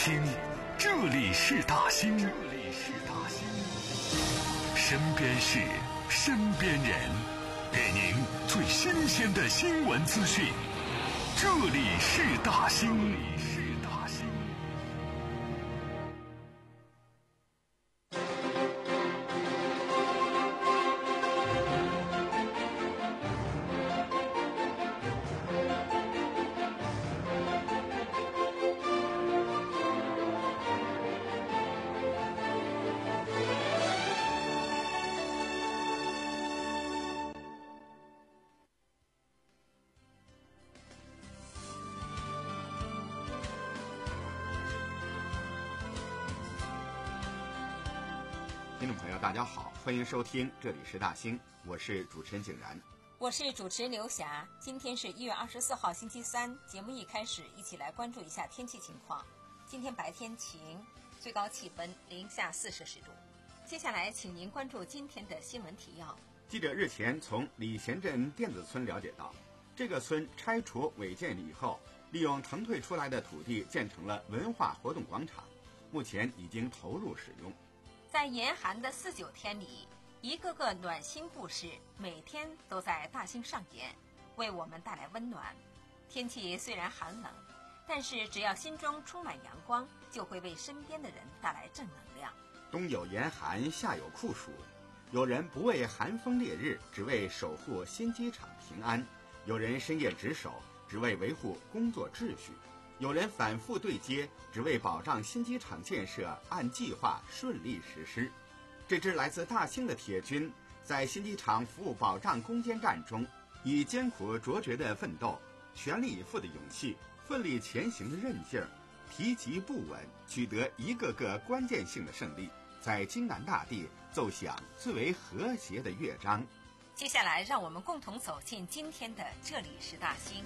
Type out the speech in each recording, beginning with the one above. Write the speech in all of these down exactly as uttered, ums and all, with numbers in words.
听，这里是大兴，这里是大兴，身边事，身边人，给您最新鲜的新闻资讯。这里是大兴。 听众朋友大家好，欢迎收听这里是大兴，我是主持人景然， 我是主持人刘霞。今天是一月二十四号星期三，节目一开始一起来关注一下天气情况。今天白天晴，最高气温零下四摄氏度。接下来请您关注今天的新闻提要。 记者日前从礼贤镇电子村了解到，这个村拆除违建以后，利用腾退出来的土地建成了文化活动广场，目前已经投入使用。 在严寒的四九天里，一个个暖心故事每天都在大兴上演，为我们带来温暖。天气虽然寒冷，但是只要心中充满阳光，就会为身边的人带来正能量。 冬有严寒，夏有酷暑，有人不畏寒风烈日，只为守护新机场平安；有人深夜值守，只为维护工作秩序；有人反复对接，只为保障新机场建设按计划顺利实施。这支来自大兴的铁军，在新机场服务保障攻坚战中，以艰苦卓绝的奋斗、全力以赴的勇气、奋力前行的韧劲儿、提及不稳，取得一个个关键性的胜利，在京南大地奏响最为和谐的乐章。 接下来让我们共同走进今天的这里是大兴。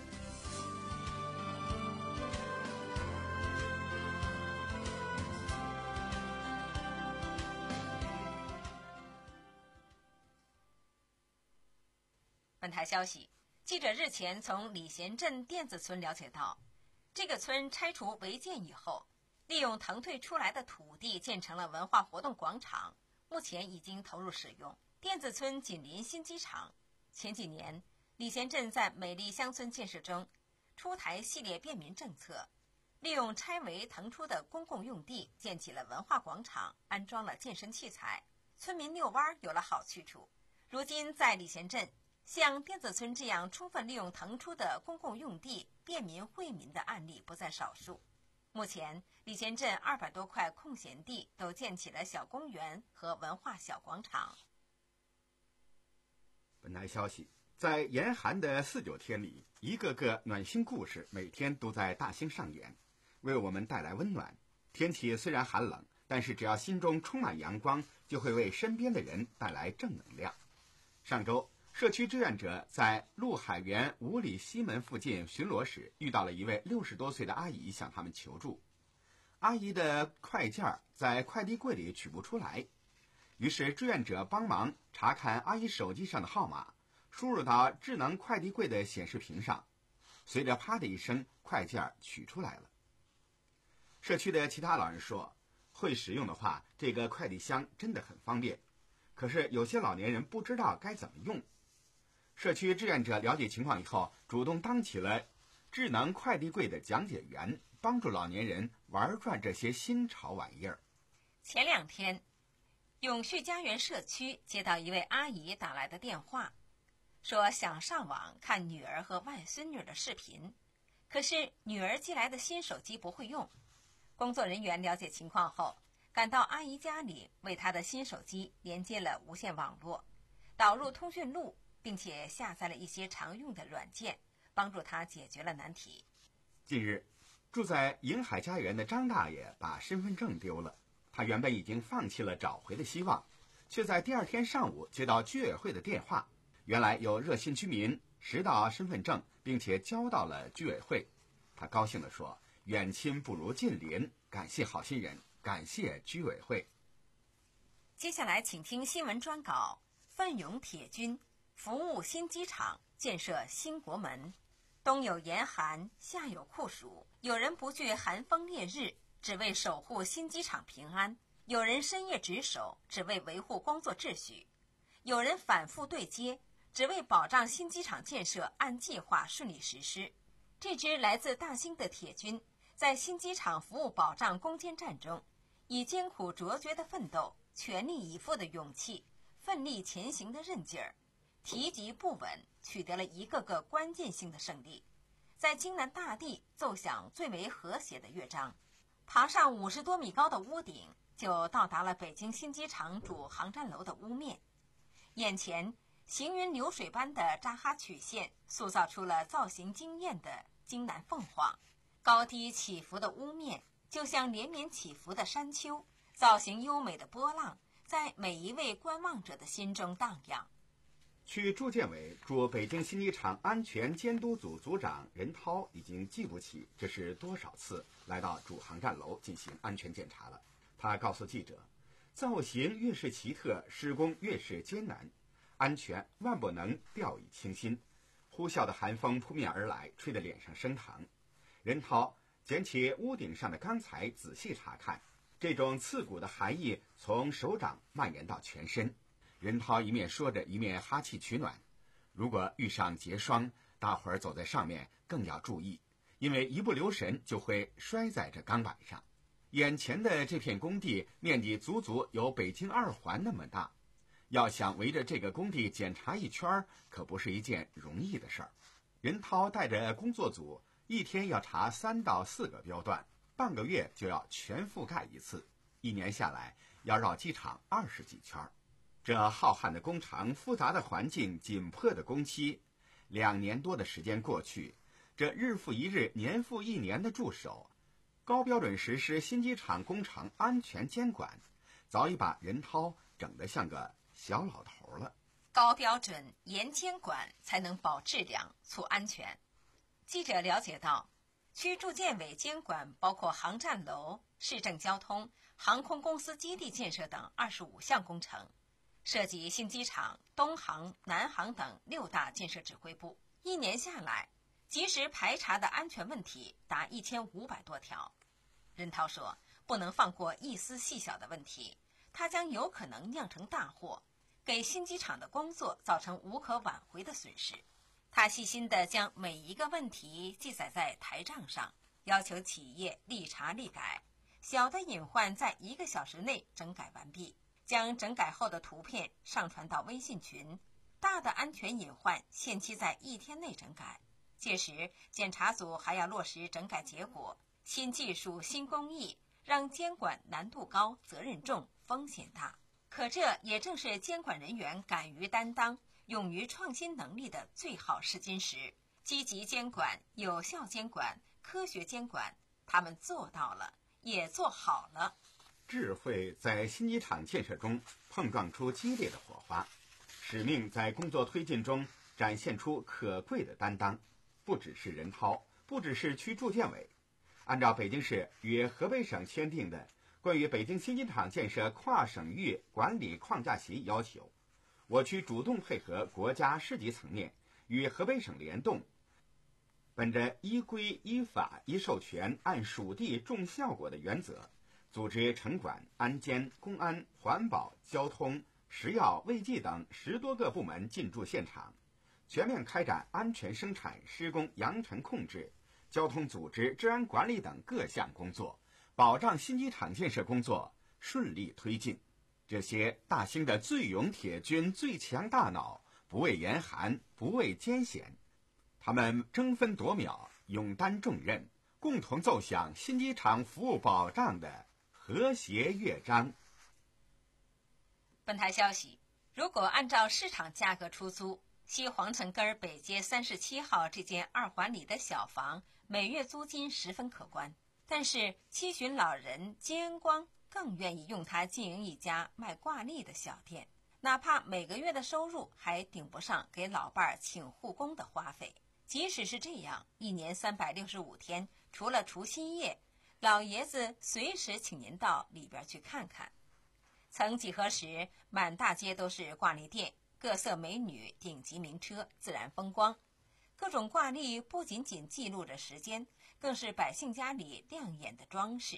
本台消息，记者日前从礼贤镇电子村了解到，这个村拆除违建以后，利用腾退出来的土地建成了文化活动广场，目前已经投入使用。电子村紧邻新机场，前几年礼贤镇在美丽乡村建设中出台系列便民政策，利用拆违腾出的公共用地建起了文化广场，安装了健身器材，村民遛弯有了好去处。如今在礼贤镇，像电子村这样充分利用腾出的公共用地便民惠民的案例不在少数。目前礼贤镇二百多块空闲地都建起了小公园和文化小广场。 本台消息，在严寒的四九天里，一个个暖心故事每天都在大兴上演，为我们带来温暖。天气虽然寒冷，但是只要心中充满阳光，就会为身边的人带来正能量。上周社区志愿者在陆海园五里西门附近巡逻时，遇到了一位六十多岁的阿姨，向他们求助。阿姨的快件在快递柜里取不出来，于是志愿者帮忙查看阿姨手机上的号码，输入到智能快递柜的显示屏上，随着啪的一声，快件取出来了。社区的其他老人说，会使用的话，这个快递箱真的很方便，可是有些老年人不知道该怎么用。社区志愿者了解情况以后，主动当起了智能快递柜的讲解员，帮助老年人玩转这些新潮玩意儿。 前两天，永续家园社区接到一位阿姨打来的电话，说想上网看女儿和外孙女的视频，可是女儿寄来的新手机不会用。工作人员了解情况后，赶到阿姨家里，为她的新手机连接了无线网络，导入通讯录，并且下载了一些常用的软件，帮助她解决了难题。 近日，住在迎海家园的张大爷把身份证丢了，他原本已经放弃了找回的希望，却在第二天上午接到居委会的电话，原来有热心居民拾到身份证，并且交到了居委会。他高兴地说，远亲不如近邻，感谢好心人，感谢居委会。 接下来请听新闻专稿，奋勇铁军服务新机场，建设新国门。冬有严寒，夏有酷暑，有人不惧寒风烈日， 只为守护新机场平安，有人深夜值守，只为维护工作秩序，有人反复对接，只为保障新机场建设按计划顺利实施。这支来自大兴的铁军，在新机场服务保障攻坚战中，以艰苦卓绝的奋斗、全力以赴的勇气、奋力前行的韧劲儿，提及不稳，取得了一个个关键性的胜利，在京南大地奏响最为和谐的乐章。爬上五十多米高的屋顶，就到达了北京新机场主航站楼的屋面。眼前行云流水般的扎哈曲线，塑造出了造型惊艳的京南凤凰。高低起伏的屋面，就像连绵起伏的山丘，造型优美的波浪，在每一位观望者的心中荡漾。 区住建委驻北京新机场安全监督组组长任涛已经记不起这是多少次来到主航站楼进行安全检查了。他告诉记者，造型越是奇特，施工越是艰难，安全万不能掉以轻心。呼啸的寒风扑面而来，吹得脸上生疼。任涛捡起屋顶上的钢材仔细查看，这种刺骨的寒意从手掌蔓延到全身。任涛一面说着，一面哈气取暖。如果遇上结霜，大伙儿走在上面更要注意，因为一不留神就会摔在这钢板上。眼前的这片工地面积足足有北京二环那么大，要想围着这个工地检查一圈，可不是一件容易的事儿。任涛带着工作组，一天要查三到四个标段，半个月就要全覆盖一次，一年下来要绕机场二十几圈。这浩瀚的工程、复杂的环境、紧迫的工期，两年多的时间过去，这日复一日、年复一年的驻守，高标准实施新机场工程安全监管，早已把任涛整得像个小老头了。 高标准、严监管，才能保质量、促安全。记者了解到，区住建委监管包括航站楼、市政交通、航空公司基地建设等二十五项工程，涉及新机场、东航、南航等六大建设指挥部。一年下来，及时排查的安全问题达一千五百多条。任涛说，不能放过一丝细小的问题，它将有可能酿成大祸，给新机场的工作造成无可挽回的损失。他细心地将每一个问题记载在台账上，要求企业立查立改，小的隐患在一个小时内整改完毕，将整改后的图片上传到微信群，大的安全隐患限期在一天内整改。届时检查组还要落实整改结果。新技术、新工艺让监管难度高、责任重、风险大，可这也正是监管人员敢于担当、勇于创新能力的最好试金石。积极监管、有效监管、科学监管，他们做到了，也做好了。 智慧在新机场建设中碰撞出激烈的火花，使命在工作推进中展现出可贵的担当。不只是任涛，不只是区住建委，按照北京市与河北省签订的关于北京新机场建设跨省域管理框架协议要求，我区主动配合国家市级层面与河北省联动，本着依规依法依授权按属地重效果的原则，组织城管、安监、公安、环保、交通、食药、卫计等十多个部门进驻现场，全面开展安全生产、施工扬尘控制、交通组织、治安管理等各项工作，保障新机场建设工作顺利推进。这些大兴的最勇铁军、最强大脑，不畏严寒，不畏艰险，他们争分夺秒，勇担重任，共同奏响新机场服务保障的和谐乐章。 本台消息，如果按照市场价格出租，西皇城根北街三十七号这间二环里的小房，每月租金十分可观。但是七旬老人金恩光更愿意用它经营一家卖挂历的小店，哪怕每个月的收入还顶不上给老伴儿请护工的花费。即使是这样，一年三百六十五天，除了除夕夜，老爷子随时请您到里边去看看。曾几何时，满大街都是挂历店，各色美女、顶级名车，自然风光。各种挂历不仅仅记录着时间，更是百姓家里亮眼的装饰。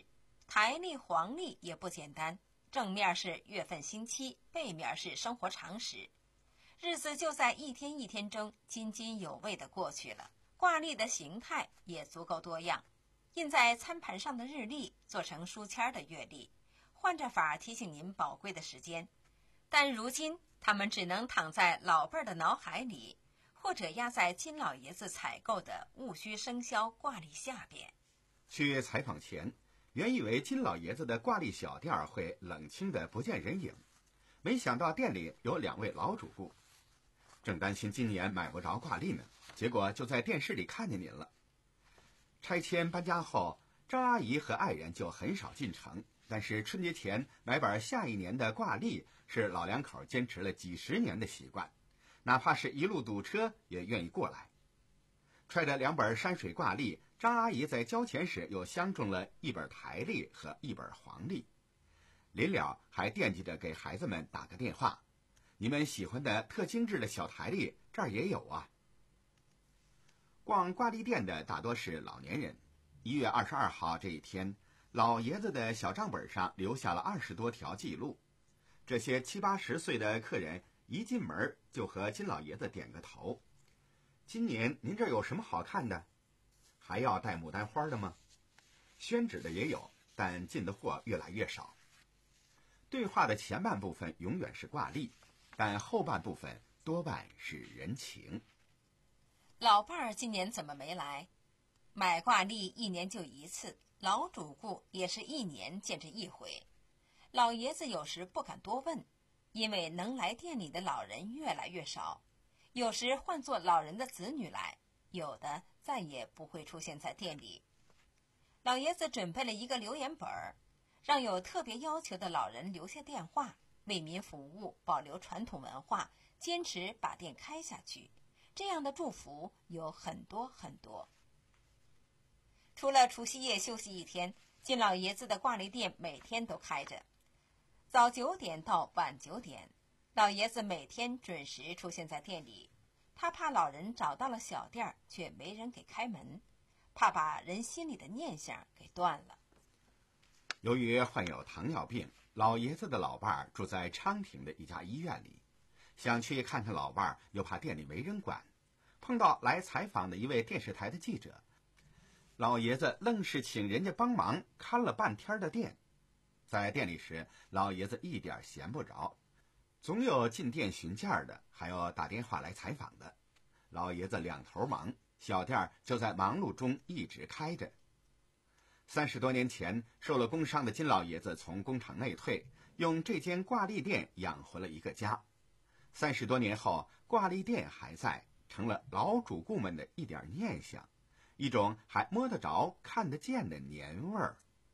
台历、黄历也不简单，正面是月份星期，背面是生活常识，日子就在一天一天中津津有味地过去了。挂历的形态也足够多样，印在餐盘上的日历做成书签的月历，换着法提醒您宝贵的时间。但如今他们只能躺在老辈儿的脑海里，或者压在金老爷子采购的戊戌生肖挂历下边。 去采访前，原以为金老爷子的挂历小店会冷清的不见人影，没想到店里有两位老主顾。正担心今年买不着挂历呢，结果就在电视里看见您了。拆迁搬家后，张阿姨和爱人就很少进城，但是春节前买本下一年的挂历是老两口坚持了几十年的习惯，哪怕是一路堵车也愿意过来。揣着两本山水挂历，张阿姨在交钱时又相中了一本台历和一本黄历，临了还惦记着给孩子们打个电话，你们喜欢的特精致的小台历这儿也有啊。逛挂历店的大多是老年人。一月二十二号这一天，老爷子的小账本上留下了二十多条记录。这些七八十岁的客人一进门就和金老爷子点个头：“今年您这有什么好看的？还要带牡丹花的吗？”宣纸的也有，但进的货越来越少。对话的前半部分永远是挂历，但后半部分多半是人情。 老伴儿今年怎么没来？买挂历一年就一次，老主顾也是一年见这一回。老爷子有时不敢多问，因为能来店里的老人越来越少，有时换作老人的子女来，有的再也不会出现在店里。老爷子准备了一个留言本儿，让有特别要求的老人留下电话，为民服务，保留传统文化，坚持把店开下去。这样的祝福有很多很多。除了除夕夜休息一天，金老爷子的挂历店每天都开着，早九点到晚九点，老爷子每天准时出现在店里。他怕老人找到了小店却没人给开门，怕把人心里的念想给断了。 由于患有糖尿病，老爷子的老伴儿住在昌平的一家医院里，想去看看老伴儿，又怕店里没人管。碰到来采访的一位电视台的记者，老爷子愣是请人家帮忙看了半天的店。在店里时，老爷子一点闲不着，总有进店询价的，还有打电话来采访的。老爷子两头忙，小店就在忙碌中一直开着。三十多年前受了工伤的金老爷子从工厂内退，用这间挂历店养活了一个家。三十多年后，挂历店还在，成了老主顾们的一点念想，一种还摸得着看得见的年味儿。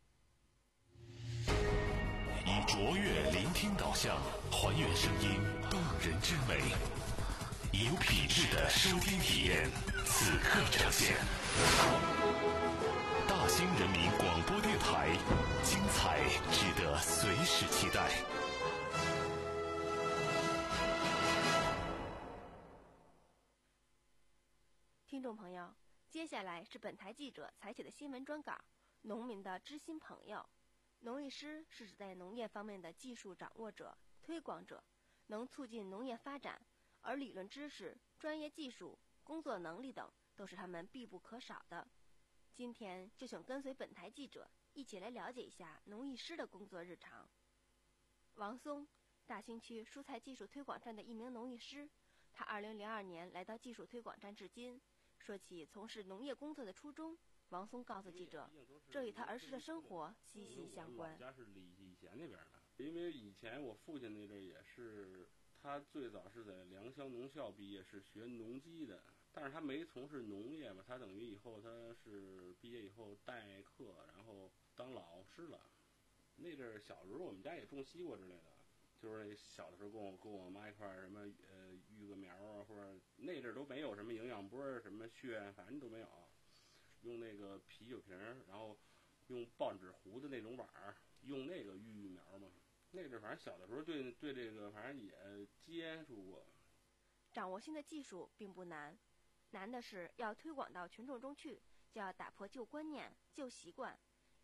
以卓越聆听导向，还原声音动人之美，以有品质的收听体验，此刻呈现。大兴人民广播电台，精彩值得随时期待。 听众朋友，接下来是本台记者采写的新闻专稿《农民的知心朋友》。农艺师是指在农业方面的技术掌握者、推广者，能促进农业发展，而理论知识、专业技术、工作能力等都是他们必不可少的。今天就想跟随本台记者一起来了解一下农艺师的工作日常。王松，大兴区蔬菜技术推广站的一名农艺师，他二零零二年来到技术推广站至今。说起从事农业工作的初衷，王松告诉记者，这与他儿时的生活息息相关。 我家是礼礼贤那边的，因为以前我父亲那阵也是，他最早是在良乡农校毕业，是学农机的，但是他没从事农业嘛，他等于以后他是毕业以后代课，然后当老师了。那阵小时候我们家也种西瓜之类的。就是小的时候跟我跟我妈一块儿什么呃育个苗啊，或者那阵儿都没有什么营养波什么血，反正都没有。用那个啤酒瓶，然后用报纸糊的那种碗儿，用那个育育苗嘛。那阵儿反正小的时候对对这个反正也接触过。 掌握新的技术并不难，难的是要推广到群众中去，就要打破旧观念、旧习惯。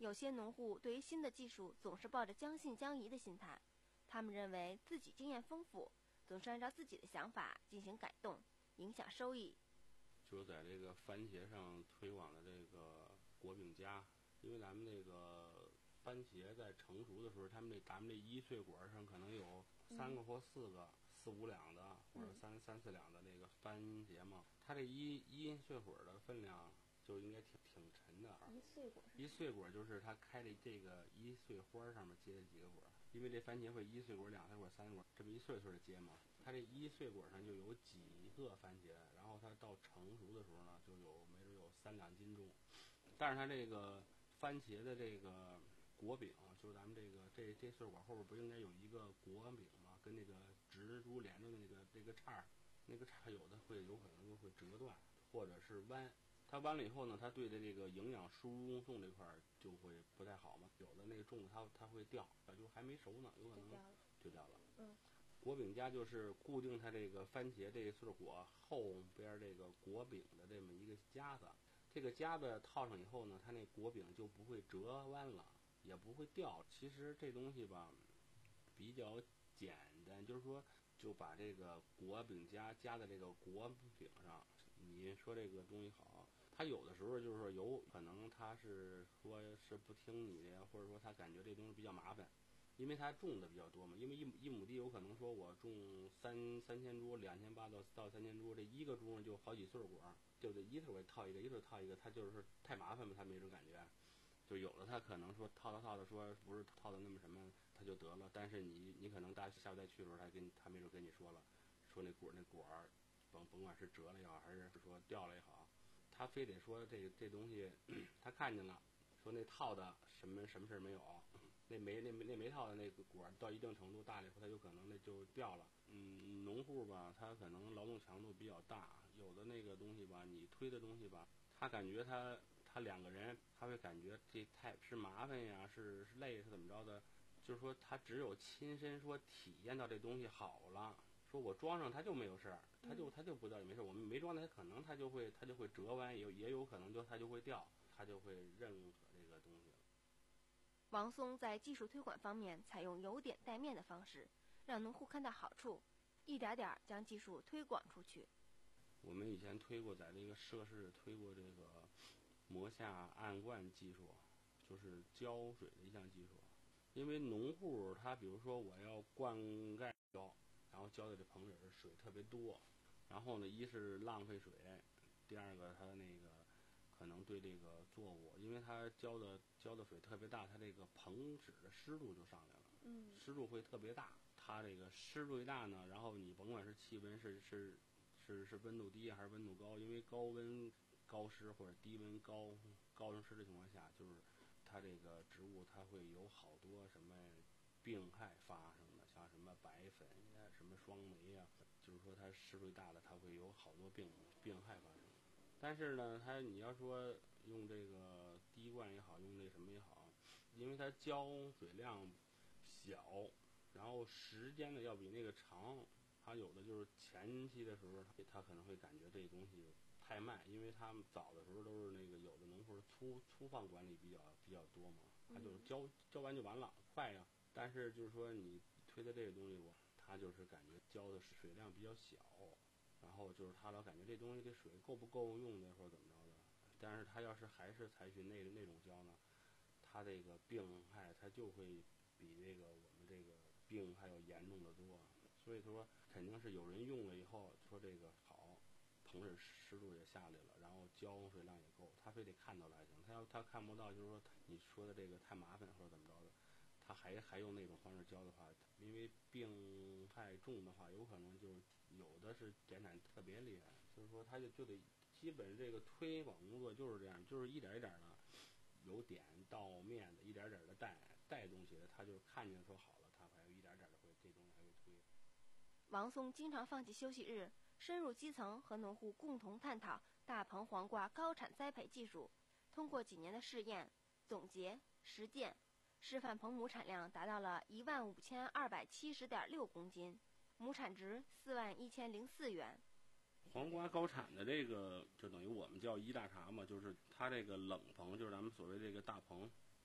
有些农户对于新的技术总是抱着将信将疑的心态，他们认为自己经验丰富，总是按照自己的想法进行改动，影响收益。 就在这个番茄上推广的这个果饼夹，因为咱们这个番茄在成熟的时候，他们这咱们这一穗果上可能有三个或四个、嗯、四五两的，或者三、嗯、三四两的那个番茄嘛，它这一一穗果的分量就应该挺挺沉的。 一穗果， 一穗果就是它开的这个一穗花上面结了几个果，因为这番茄会一穗果、两穗果、三穗果，这么一穗穗的结嘛。它这一穗果上就有几个番茄，然后它到成熟的时候呢，就有没准有三两斤重。但是它这个番茄的这个果饼，就是咱们这个这这穗果后边不应该有一个果饼吗？跟那个植株连着的那个这个叉，那个叉有的会有可能就会折断或者是弯。它弯了以后呢，它对的这个营养输送这块就会不太好嘛。有的那个种子它它会掉，就还没熟呢，有可能就掉了。 嗯。 果饼夹就是固定它这个番茄这个穗果后边这个果饼的这么一个夹子，这个夹子套上以后呢，它那果饼就不会折弯了，也不会掉。其实这东西吧比较简单，就是说就把这个果饼夹夹在这个果饼上。你说这个东西好，他有的时候就是说有可能他是说是不听你的呀，或者说他感觉这东西比较麻烦。因为它种的比较多嘛，因为一一亩地有可能说我种三三千株，两千八到到三千株，这一个株呢就好几穗果，就这一穗果套一个，一穗套一个，它就是太麻烦嘛，它没这种感觉。就有的它可能说套套套的说不是套的那么什么，它就得了。但是你你可能大下回再去的时候，他跟他没准跟你说了，说那果那果儿，甭甭管是折了也好，还是说掉了也好，他非得说这这东西他看见了，说那套的什么什么事没有。那没那那没套的那个果到一定程度大了以后，它有可能那就掉了。嗯，农户吧，他可能劳动强度比较大，有的那个东西吧，你推的东西吧，他感觉他他两个人，他会感觉这太是麻烦呀，是是累是怎么着的，就是说他只有亲身说体验到这东西好了，说我装上它就没有事儿，他就他就不掉也没事，我们没装它可能它就会它就会折弯，也也有可能就它就会掉，他就会认可这个东西了。 王松在技术推广方面采用由点带面的方式，让农户看到好处，一点点将技术推广出去。 我们以前推过，在这个社市推过这个磨下暗灌技术，就是浇水的一项技术。因为农户他比如说我要灌溉浇，然后浇的这棚里水特别多，然后呢一是浪费水，第二个他那个可能对这个作物，因为它浇的浇的水特别大，它这个棚纸的湿度就上来了， 嗯， 湿度会特别大。它这个湿度一大呢，然后你甭管是气温是是是是温度低还是温度高，因为高温高湿或者低温高高湿的情况下，就是它这个植物它会有好多什么病害发生的，像什么白粉呀、什么霜霉呀，就是说它湿度大了，它会有好多病病害发生。但是呢，它你要说用这个滴灌也好，用那什么也好，因为它浇水量小，然后时间呢要比那个长，它有的就是前期的时候，它它可能会感觉这东西太慢，因为他们早的时候都是那个有的农户粗粗放管理比较比较多嘛，它就是浇浇完就完了，快呀。但是就是说你推的这个东西，我它就是感觉浇的水量比较小。然后就是他老感觉这东西这水够不够用的或者怎么着的，但是他要是还是采取那那种浇呢，他这个病害他就会比这个我们这个病害要严重的多。所以说肯定是有人用了以后说这个好，棚里湿度也下来了，然后浇水量也够，他非得看到了才行。他要他看不到，就是说你说的这个太麻烦或者怎么着的，他还还用那种方式浇的话，因为病害重的话，有可能就是有的是减产特别厉害，所以说他就就得基本这个推广工作就是这样，就是一点一点的由点到面的，一点点的带带东西的，他就是看见说好了，他还有一点点的会这东西还会推。 王松经常放弃休息日，深入基层和农户共同探讨大棚黄瓜高产栽培技术，通过几年的试验、总结、实践，示范棚亩产量达到了一万五千二百七十点六公斤，亩产值四万一千零四元。 黄瓜高产的这个就等于我们叫一大茬嘛，就是它这个冷棚，就是咱们所谓这个大棚，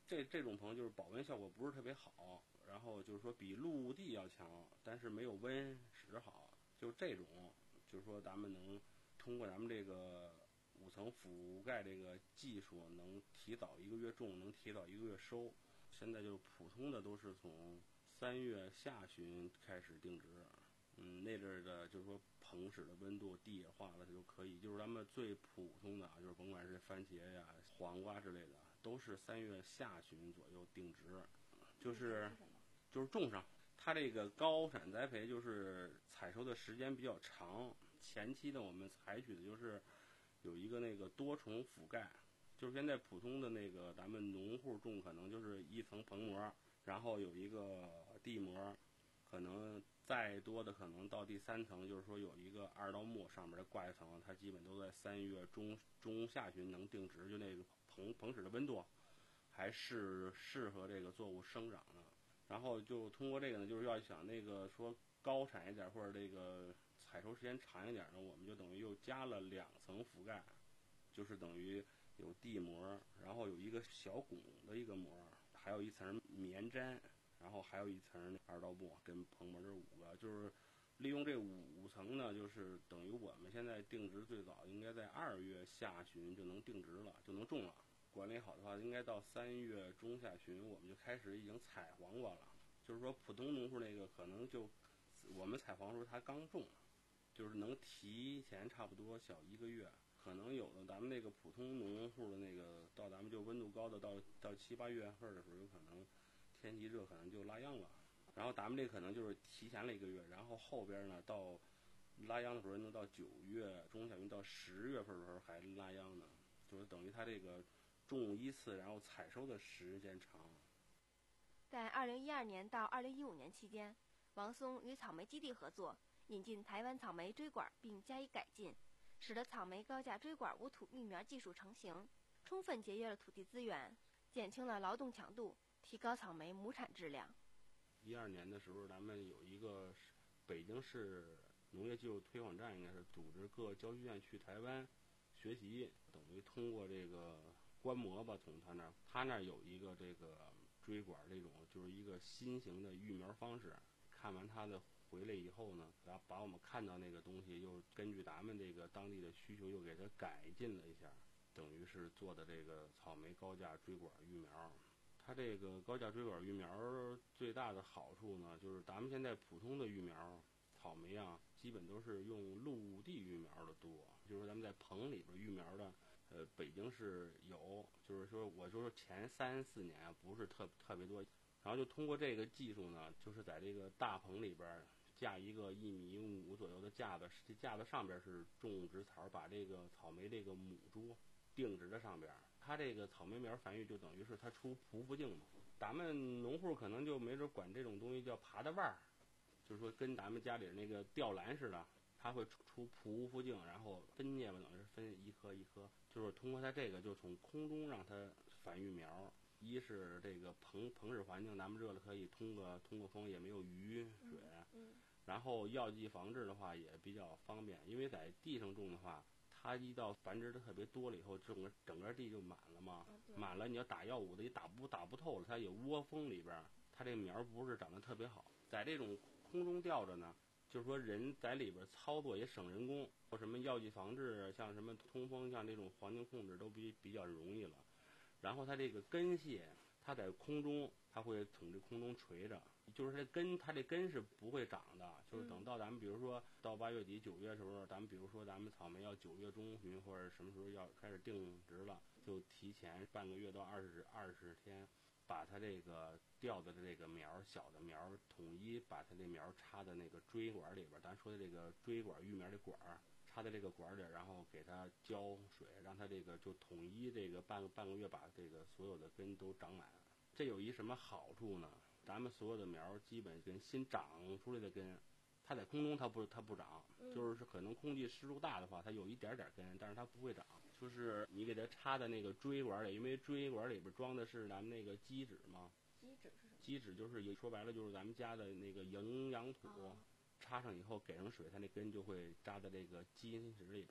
这这种棚就是保温效果不是特别好，然后就是说比陆地要强，但是没有温室好。就这种，就是说咱们能通过咱们这个五层覆盖这个技术，能提早一个月种，能提早一个月收。现在就是普通的都是从三月下旬开始定植，嗯，那阵儿的就是说棚室的温度地也化了，它就可以。就是咱们最普通的啊，就是甭管是番茄呀、黄瓜之类的，都是三月下旬左右定植，就是就是种上。它这个高产栽培就是采收的时间比较长，前期呢我们采取的就是有一个那个多重覆盖。就是现在普通的那个咱们农户种可能就是一层棚膜，然后有一个地膜，可能再多的可能到第三层，就是说有一个二刀木上面的挂一层，它基本都在三月中中下旬能定植，就那个棚棚室的温度还是适合这个作物生长的。然后就通过这个呢，就是要想那个说高产一点或者这个采收时间长一点呢，我们就等于又加了两层覆盖，就是等于有地膜，然后有一个小拱的一个膜，还有一层棉毡，然后还有一层二刀木跟棚膜，这五个就是利用这五五层呢，就是等于我们现在定植最早应该在二月下旬就能定植了，就能种了。管理好的话，应该到三月中下旬我们就开始已经采黄瓜了。就是说普通农户那个可能就我们采黄的时候他刚种，就是能提前差不多小一个月。可能有的咱们那个普通农户的那个到咱们就温度高的到到七八月份的时候，有可能天气热可能就拉秧了。然后咱们这可能就是提前了一个月，然后后边呢到拉秧的时候能到九月中下旬到十月份的时候还拉秧呢，就是等于它这个种一次然后采收的时间长。 在二零一二年到二零一五年期间，王松与草莓基地合作，引进台湾草莓锥管并加以改进，使得草莓高架锥管无土育苗技术成型，充分节约了土地资源，减轻了劳动强度，提高草莓亩产质量。 一二年的时候，咱们有一个北京市农业技术推广站，应该是组织各教学院去台湾学习，等于通过这个观摩吧，从他那儿，他那儿有一个这个锥管这种，就是一个新型的育苗方式。看完他的回来以后呢，把把我们看到那个东西，又根据咱们这个当地的需求，又给它改进了一下，等于是做的这个草莓高架锥管育苗。它这个高架锥管育苗最大的好处呢，就是咱们现在普通的育苗草莓啊，基本都是用陆地育苗的多，就是咱们在棚里边育苗的，呃，北京市有，就是说我就说前三四年啊，不是特特别多，然后就通过这个技术呢，就是在这个大棚里边架一个一米五左右的架子，这架子上边是种植槽，把这个草莓这个母株定植在上边。它这个草莓苗繁育就等于是它出匍匐茎嘛，咱们农户可能就没准管这种东西叫爬的腕儿，就是说跟咱们家里那个吊篮似的，它会出出匍匐茎，然后分叶嘛，等于是分一颗一颗，就是通过它这个就从空中让它繁育苗。一是这个棚棚室环境咱们热了可以通过通过风，也没有雨水， 嗯嗯、 然后药剂防治的话也比较方便，因为在地上种的话，它一到繁殖的特别多了以后，整个整个地就满了嘛， 啊、 满了你要打药物的也打不打不透了，它有窝蜂里边，它这苗不是长得特别好。在这种空中吊着呢，就是说人在里边操作也省人工，或什么药剂防治，像什么通风，像这种环境控制都比比较容易了。然后它这个根系，它在空中，它会从这空中垂着，就是这根，它这根是不会长的。就是等到咱们比如说到八月底九月的时候，咱们比如说咱们草莓要九月中旬或者什么时候要开始定植了，就提前半个月到二十二十天，把它这个吊的这个苗小的苗统一把它这苗插在那个锥管里边，咱说的这个锥管育苗的管儿。插在这个管里，然后给它浇水，让它这个就统一这个半个半个月把这个所有的根都长满。这有一什么好处呢？咱们所有的苗基本跟新长出来的根，它在空中它不它不长，就是可能空气湿度大的话，它有一点点根，但是它不会长。就是你给它插在那个锥管里，因为锥管里边装的是咱们那个基质嘛。 基质是什么？ 基质就是说白了就是咱们家的那个营养土。哦，插上以后给上水，它那根就会扎在这个基因质里边，然后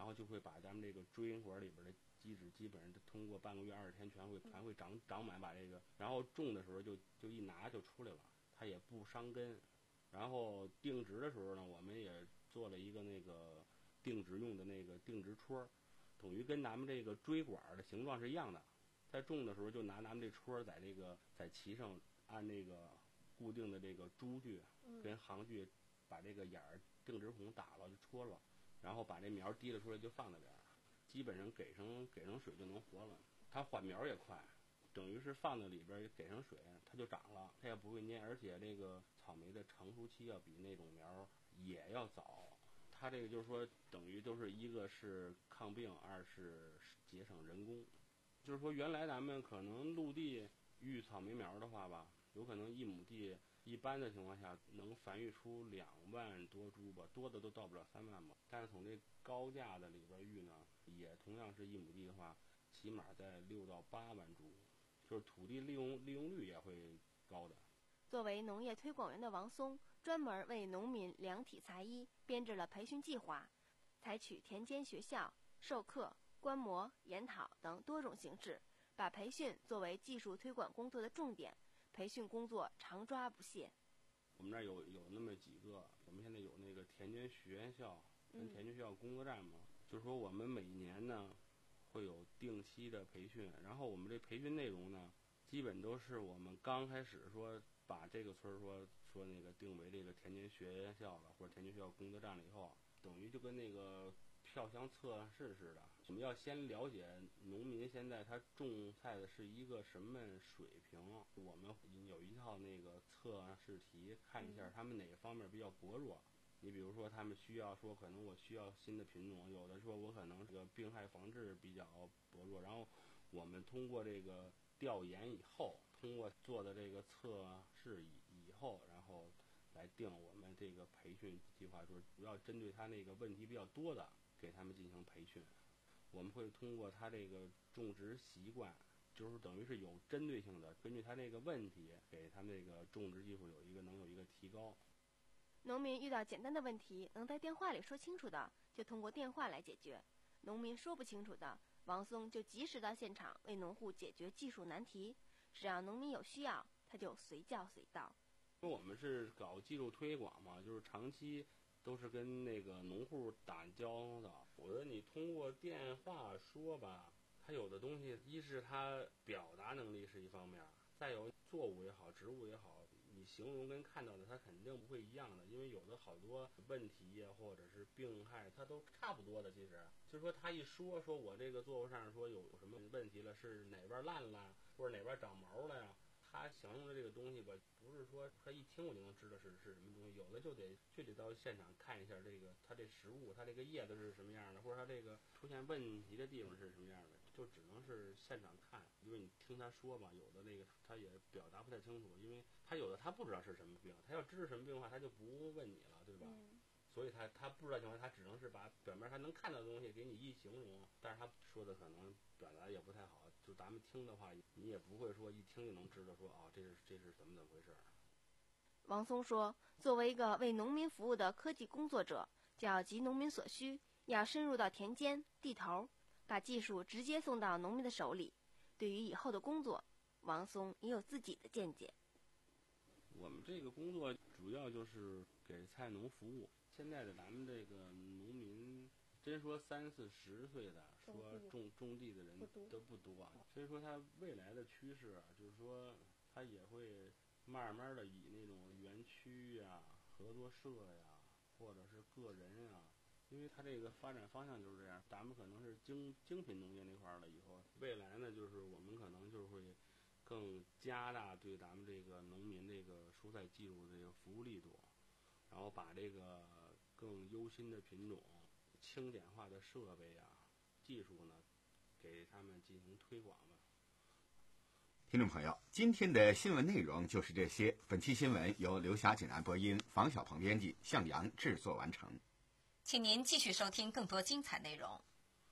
然后就会把咱们这个锥管里边的基质基本上通过半个月二十天全会全会长长满，把这个然后种的时候就就一拿就出来了，它也不伤根。然后定植的时候呢，我们也做了一个那个定植用的那个定植戳，等于跟咱们这个锥管的形状是一样的。在种的时候就拿咱们这戳在这个在旗上按那个固定的这个珠具跟行具把这个眼儿定植孔打了就戳了，然后把这苗提了出来就放那边，基本上给上给上水就能活了。它缓苗也快，等于是放在里边给上水它就长了，它也不会蔫，而且这个草莓的成熟期要比那种苗也要早。它这个就是说等于都是一个是抗病，二是节省人工。就是说原来咱们可能陆地育草莓苗的话吧，有可能一亩地一般的情况下能繁育出两万多株吧，多的都到不了三万吧。但是从这高价的里边育呢，也同样是一亩地的话，起码在六到八万株，就是土地利用利用率也会高的。 作为农业推广员的王松，专门为农民量体裁衣编制了培训计划，采取田间学校、授课、观摩、研讨等多种形式，把培训作为技术推广工作的重点，培训工作常抓不懈。 我们这儿有有那么几个，我们现在有那个田间学校跟田间学校工作站嘛，嗯、就是说我们每年呢会有定期的培训，然后我们这培训内容呢，基本都是我们刚开始说把这个村说说那个定为这个田间学校了，或者田间学校工作站了以后，等于就跟那个票箱测试似的，我们要先了解农民现在他种菜的是一个什么水平，我们有一套那个测试题，看一下他们哪个方面比较薄弱。你比如说他们需要说可能我需要新的品种，有的说我可能这个病害防治比较薄弱，然后我们通过这个调研以后，通过做的这个测试以以后，然后来定我们这个培训计划，就是主要针对他那个问题比较多的给他们进行培训。我们会通过他这个种植习惯，就是等于是有针对性的，根据他这个问题给他们这个种植技术有一个能有一个提高。 农民遇到简单的问题能在电话里说清楚的，就通过电话来解决；农民说不清楚的，王松就及时到现场为农户解决技术难题。只要农民有需要，他就随叫随到。 我们是搞技术推广嘛，就是长期都是跟那个农户打交道。我觉得你通过电话说吧，他有的东西，一是他表达能力是一方面，再有作物也好，植物也好，你形容跟看到的它肯定不会一样的，因为有的好多问题呀，或者是病害，它都差不多的。其实就是说他一说说我这个作物上说有什么问题了，是哪边烂了，或者哪边长毛了呀，他形容的这个东西吧，不是说他一听我就能知道是是什么东西，有的就得就得到现场看一下这个它这食物，它这个叶子是什么样的，或者它这个出现问题的地方是什么样的，就只能是现场看，因为你听他说吧，有的那个他也表达不太清楚，因为他有的他不知道是什么病，他要知道什么病的话，他就不问你了，对吧？嗯、所以他他不知道情况下，他只能是把表面他能看到的东西给你一形容，但是他说的可能表达也不太好，就咱们听的话，你也不会说一听就能知道说啊、哦，这是这是怎么怎么回事。 王松说，作为一个为农民服务的科技工作者，就要急农民所需，要深入到田间地头，把技术直接送到农民的手里。对于以后的工作，王松也有自己的见解。 我们这个工作主要就是给菜农服务。现在的咱们这个农民，真说三四十岁的说种种地的人都不多啊，所以说他未来的趋势啊，就是说他也会慢慢的以那种园区呀、合作社呀，或者是个人呀，因为他这个发展方向就是这样。咱们可能是精精品农业那块儿了，以后未来呢，就是我们可能就是会更加大对咱们这个农民这个蔬菜技术的这个服务力度，然后把这个更优新的品种、轻简化的设备啊、技术呢，给他们进行推广吧。 听众朋友，今天的新闻内容就是这些。本期新闻由刘霞简安播音，房小鹏编辑，向阳制作完成。 请您继续收听更多精彩内容。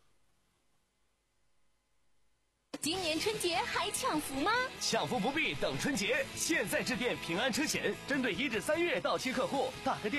今年春节还抢福吗？ 抢福不必等春节，现在致电平安车险，针对一至三月到期客户打个电话。